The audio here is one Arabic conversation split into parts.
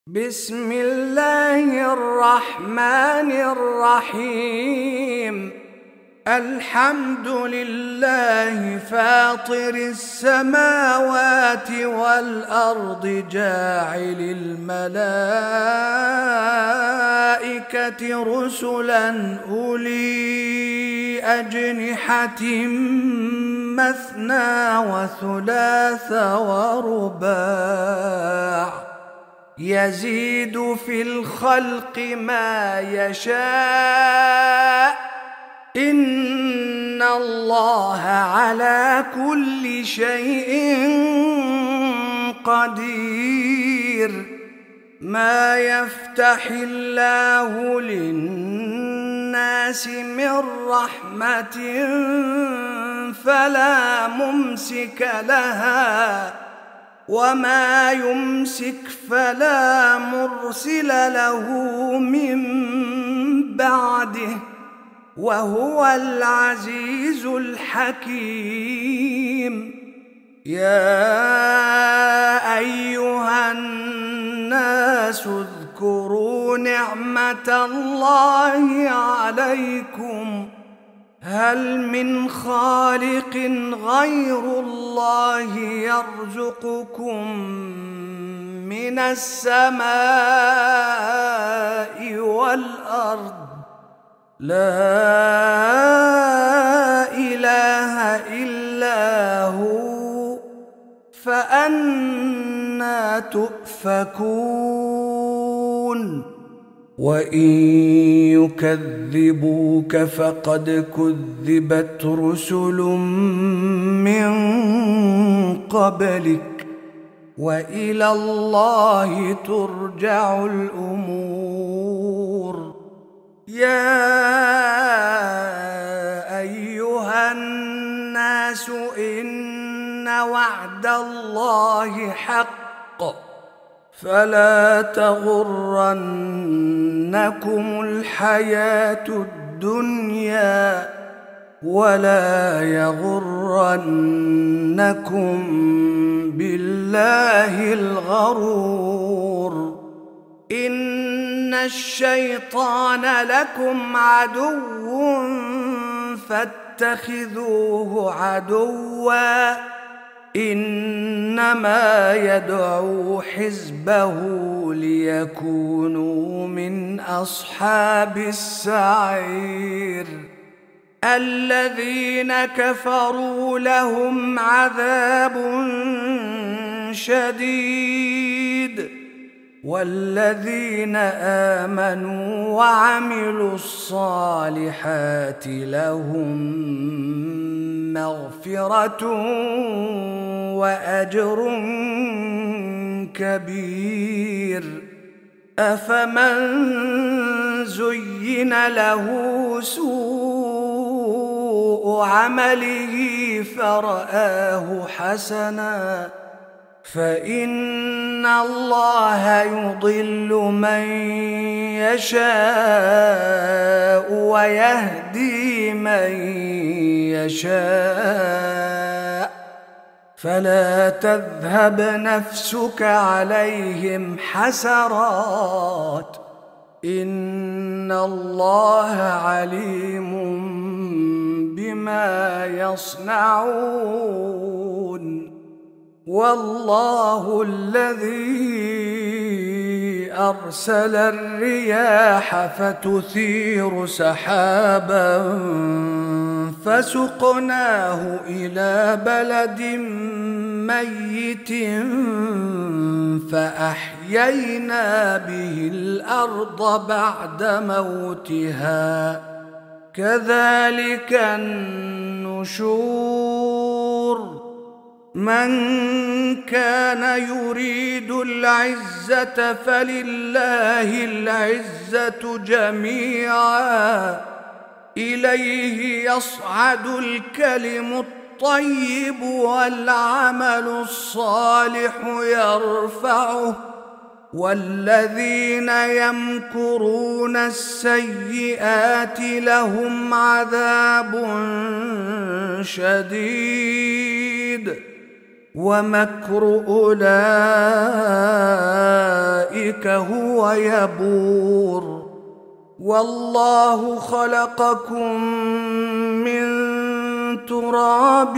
بسم الله الرحمن الرحيم. الحمد لله فاطر السماوات والأرض جاعل الملائكة رسلا أولي أجنحة مثنى وثلاث ورباع يزيد في الخلق ما يشاء إن الله على كل شيء قدير. ما يفتح الله للناس من رحمة فلا ممسك لها وما يمسك فلا مرسل له من بعده وهو العزيز الحكيم. يا أيها الناس اذكروا نعمة الله عليكم هل من خالق غير الله يرزقكم من السماء والأرض؟ لا إله إلا هو فأنى تؤفكون. وإن يكذبوك فقد كذبت رسل من قبلك وإلى الله ترجع الأمور. يا أيها الناس إن وعد الله حق فلا تغرنكم الحياة الدنيا ولا يغرنكم بالله الغرور. إن الشيطان لكم عدو فاتخذوه عدوا إنما يدعو حزبه ليكونوا من أصحاب السعير. الذين كفروا لهم عذاب شديد والذين آمنوا وعملوا الصالحات لهم مغفرة وأجر كبير. أفمن زين له سوء عمله فرآه حسنا فإن الله يضل من يشاء ويهدي من يشاء فلا تذهب نفسك عليهم حسرات إن الله عليم بما يصنعون. والله الذي أرسل الرياح فتثير سحابا فسقناه إلى بلد ميت فأحيينا به الأرض بعد موتها كذلك النشور. من كان يريد العزة فلله العزة جميعا إليه يصعد الكلم الطيب والعمل الصالح يرفعه والذين يمكرون السيئات لهم عذاب شديد ومكر أولئك هو يبور. والله خلقكم من تراب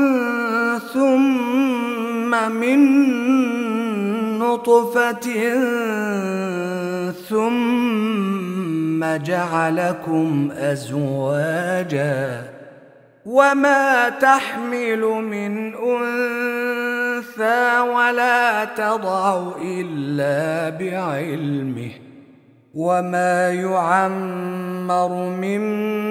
ثم من نطفة ثم جعلكم أزواجا وما تحمل من أنثى ولا تضع إلا بعلمه وما يعمر من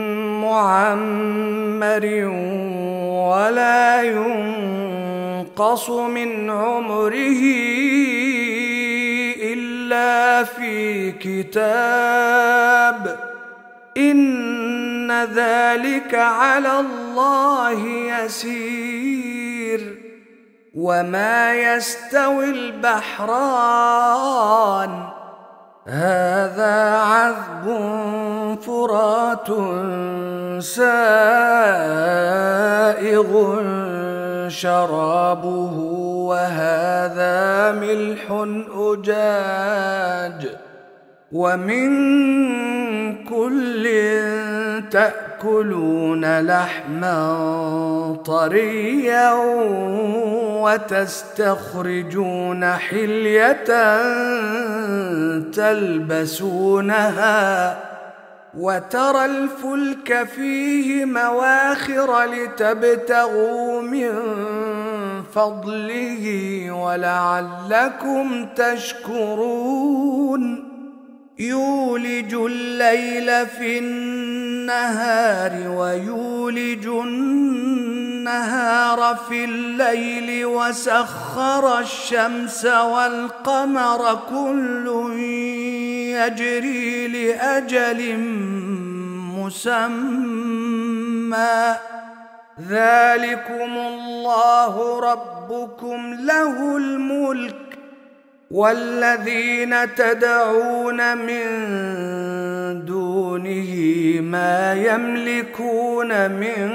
معمر ولا ينقص من عمره إلا في كتاب إن ذلك على الله يسير. وما يستوي البحران هذا عذب فرات سائغ شرابه وهذا ملح أجاج ومن كل تأكلون لحما طريا وتستخرجون حلية تلبسونها وترى الفلك فيه مواخر لتبتغوا من فضله ولعلكم تشكرون. يولج الليل في النهار ويولج النهار في الليل وسخر الشمس والقمر كل يجري لأجل مسمى ذلكم الله ربكم له الملك والذين تدعون من دونه ما يملكون من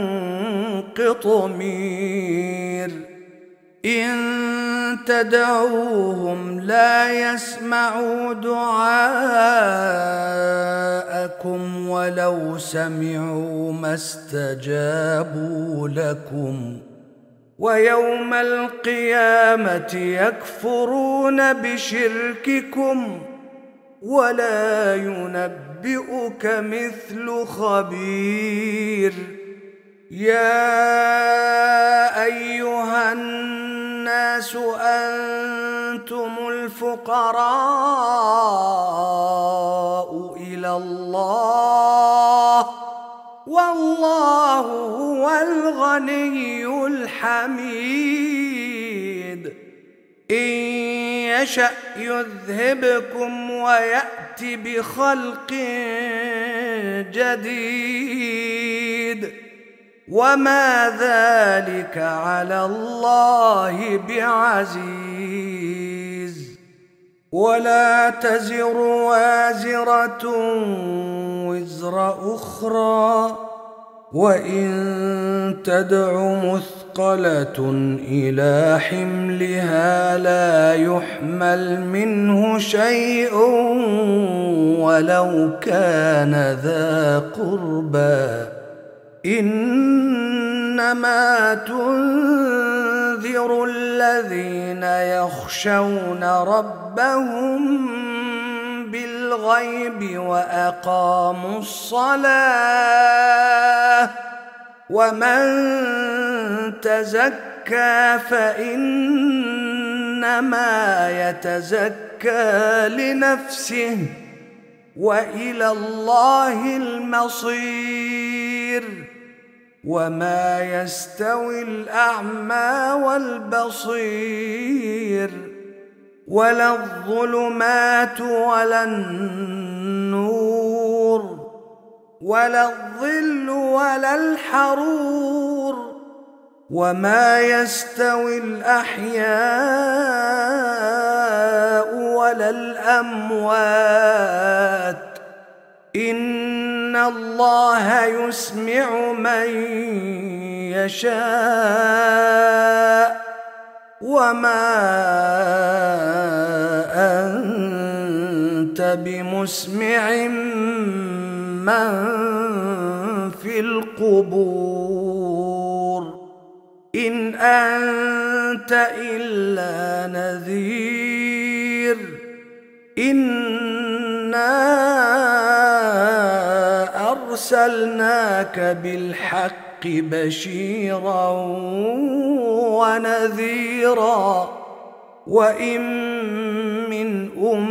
قطمير إن تدعوهم لا يسمعوا دعاءكم ولو سمعوا ما استجابوا لكم ويوم القيامة يكفرون بشرككم ولا ينبئك مثل خبير. يا أيها الناس أنتم الفقراء إلى الله والله هو الغني الحميد. إن يشأ يذهبكم ويأتي بخلق جديد وما ذلك على الله بعزيز. ولا تزر وازرة وزر أخرى وإن تدع مثقلة إلى حملها لا يحمل منه شيء ولو كان ذا قربى إنما تنذر الذين يخشون ربهم بالغيب وأقاموا الصلاة ومن تزكى فإنما يتزكى لنفسه وإلى الله المصير. وما يستوي الأعمى والبصير ولا الظلمات ولا النور ولا الظل ولا الحرور وما يستوي الأحياء ولا الأموات إن الله يسمع من يشاء وما أنت بمسمع من في القبور إن أنت إلا نذير إنا أرسلناك بالحق بشيرا ونذيرا وإن من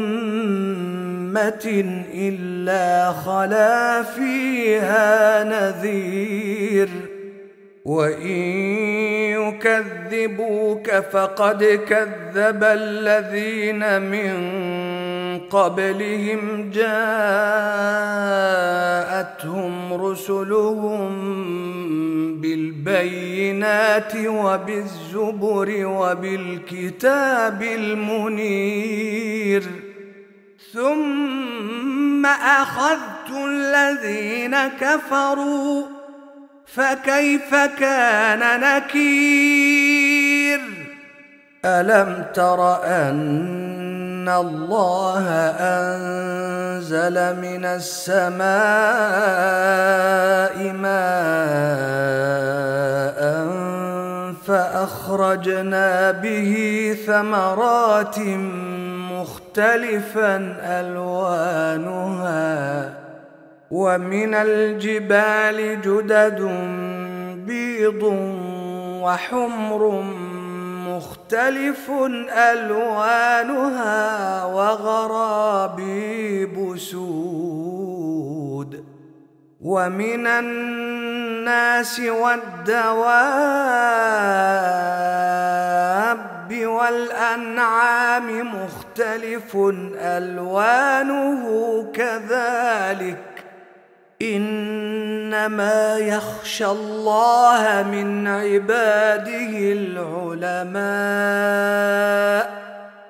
أمة إلا خلا فيها نذير وإن يكذبوك فقد كذب الذين من قبلهم جاءتهم رسلهم بالبينات وبالزبر وبالكتاب المنير ثم أخذت الذين كفروا فكيف كان نكير ألم تر أن الله أنزل من السماء ماء فأخرجنا به ثمرات مختلفا ألوانها ومن الجبال جدد بيض وحمر مختلف ألوانها وغرابيب سود ومن الناس والدواب والأنعام مختلف ألوانه كذلك إنما يخشى الله من عباده العلماء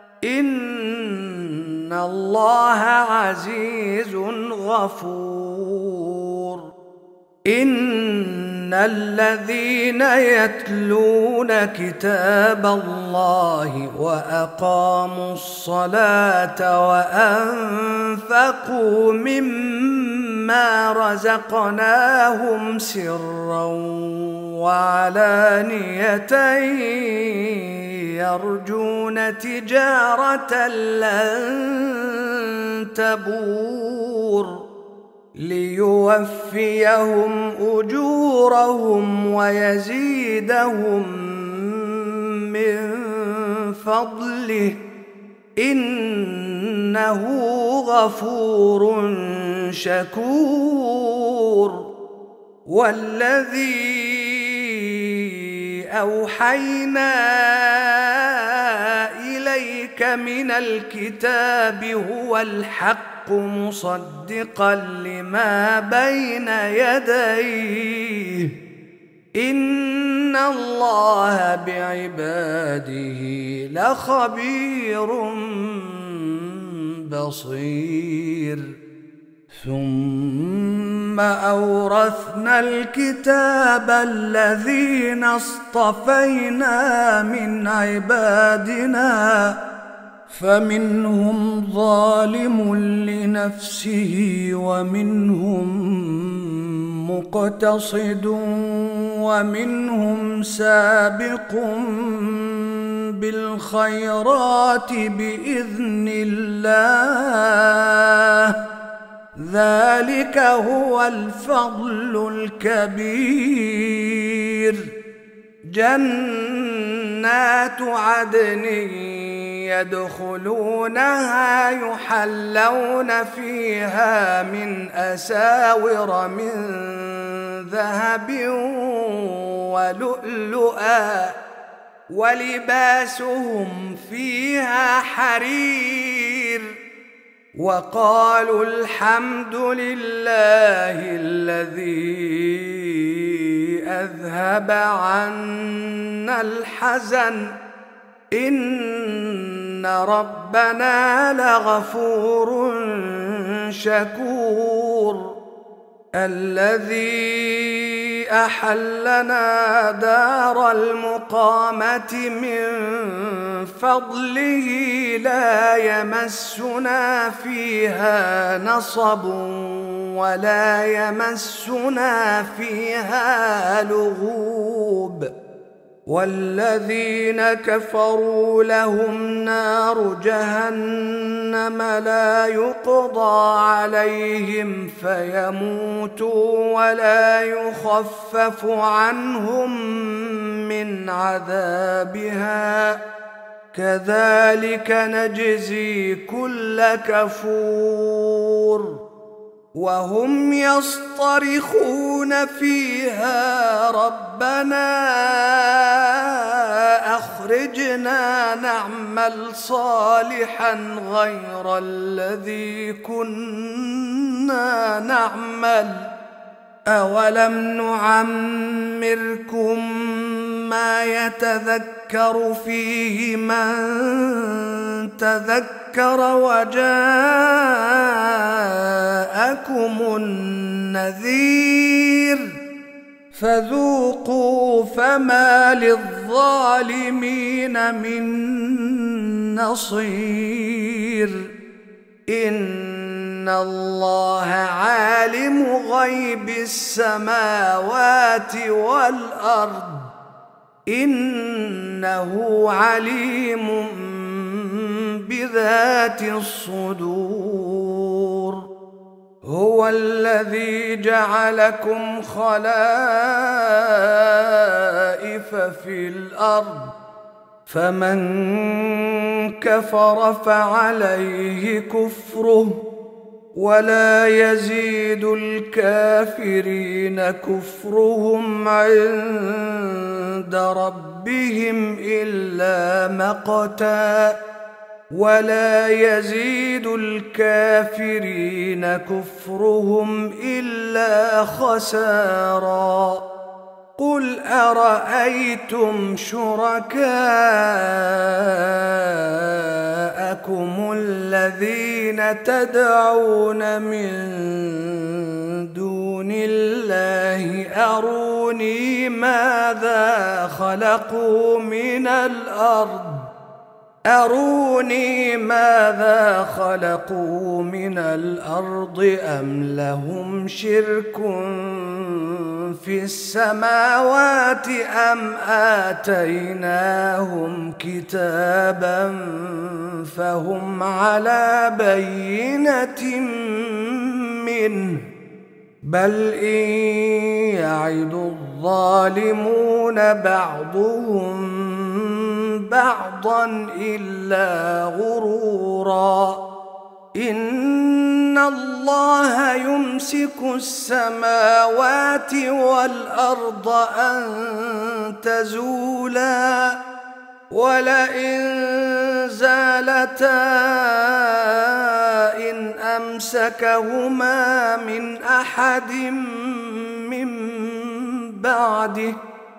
إن الله عزيز غفور إن الذين يتلون كتاب الله وأقاموا الصلاة وأنفقوا مما رزقناهم سرا وعلانية يرجون تجارة لن تبور ليوفيهم أجورهم ويزيدهم من فضله إنه غفور شكور والذي أوحينا إليك من الكتاب هو الحق مصدقا لما بين يديه إن الله بعباده لخبير بصير ثم أورثنا الكتاب الذين اصطفينا من عبادنا فمنهم ظالم لنفسه ومنهم مقتصد ومنهم سابق بالخيرات بإذن الله ذلك هو الفضل الكبير جنات عدن يدخلونها يحلون فيها من أساور من ذهب ولؤلؤا ولباسهم فيها حرير وقالوا الحمد لله الذي أذهب عنا الحزن إن ربنا لغفور شكور الذي أحلنا دار المقامة من فضله لا يمسنا فيها نصب ولا يمسنا فيها لغوب والذين كفروا لهم نار جهنم لا يقضى عليهم فيموتوا ولا يخفف عنهم من عذابها كذلك نجزي كل كفور وهم يصطرخون فيها ربنا أخرجنا نعمل صالحا غير الذي كنا نعمل أولم نعمركم ما يتذكر فيه من تذكر وجاءكم النذير فذوقوا فما للظالمين من نصير إن الله عالم غيب السماوات والأرض إنه عليم بذات الصدور هو الذي جعلكم خلائف في الأرض فمن كفر فعليه كفره ولا يزيد الكافرين كفرهم عند ربهم إلا مقتا ولا يزيد الكافرين كفرهم إلا خسارا قل أرأيتم شركاءكم الذين تدعون من دون الله أروني ماذا خلقوا من الأرض أم لهم شرك في السماوات أم آتيناهم كتابا فهم على بينة منه بل إن يعد الظالمون بعضهم بعضا إلا غرورا إن الله يمسك السماوات والأرض أن تزولا ولئن زالتا إن أمسكهما من أحد من بعده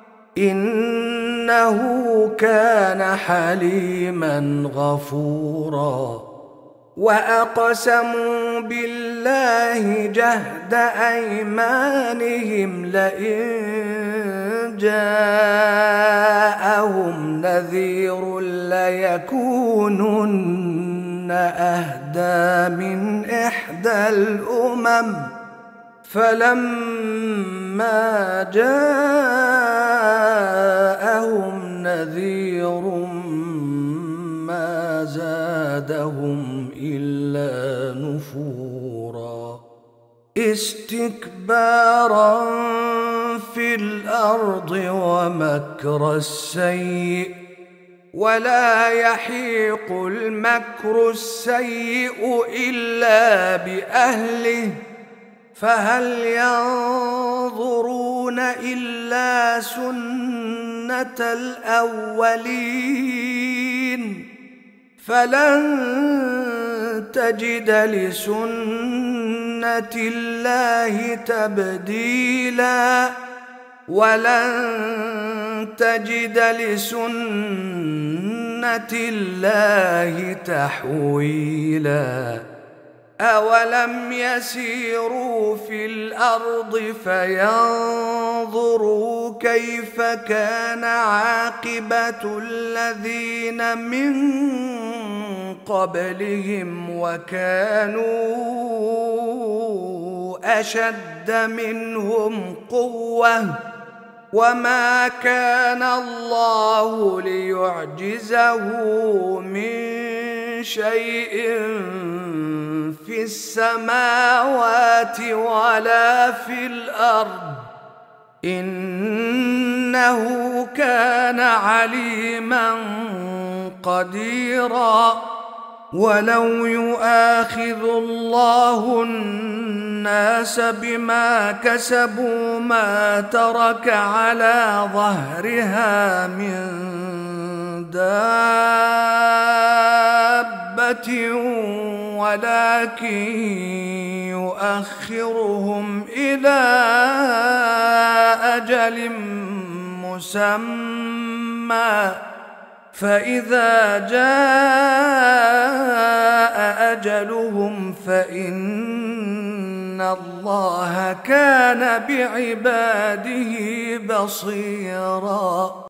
إنه كان حليما غفورا وأقسموا بالله جهد أيمانهم لئن جاءهم نذير ليكونن أهدى من إحدى الأمم فلما جاءهم نذير ما زادهم إلا نفورا استكبارا في الأرض ومكر السيء ولا يحيق المكر السيء إلا بأهله فهل ينظرون إلا سنة الأولين فلن تجد لسنة الله تبديلا ولن تجد لسنة الله تحويلا أولم يسيروا في الأرض فينظروا كيف كان عاقبة الذين من قبلهم وكانوا أشد منهم قوة وما كان الله ليعجزه من شيء في السماوات ولا في الأرض إنه كان عليما قديرا. ولو يؤاخذ الله الناس بما كسبوا ما ترك على ظهرها من دابة ولكن يؤخرهم إلى أجل مسمى فإذا جاء أجلهم فإن الله كان بعباده بصيرا.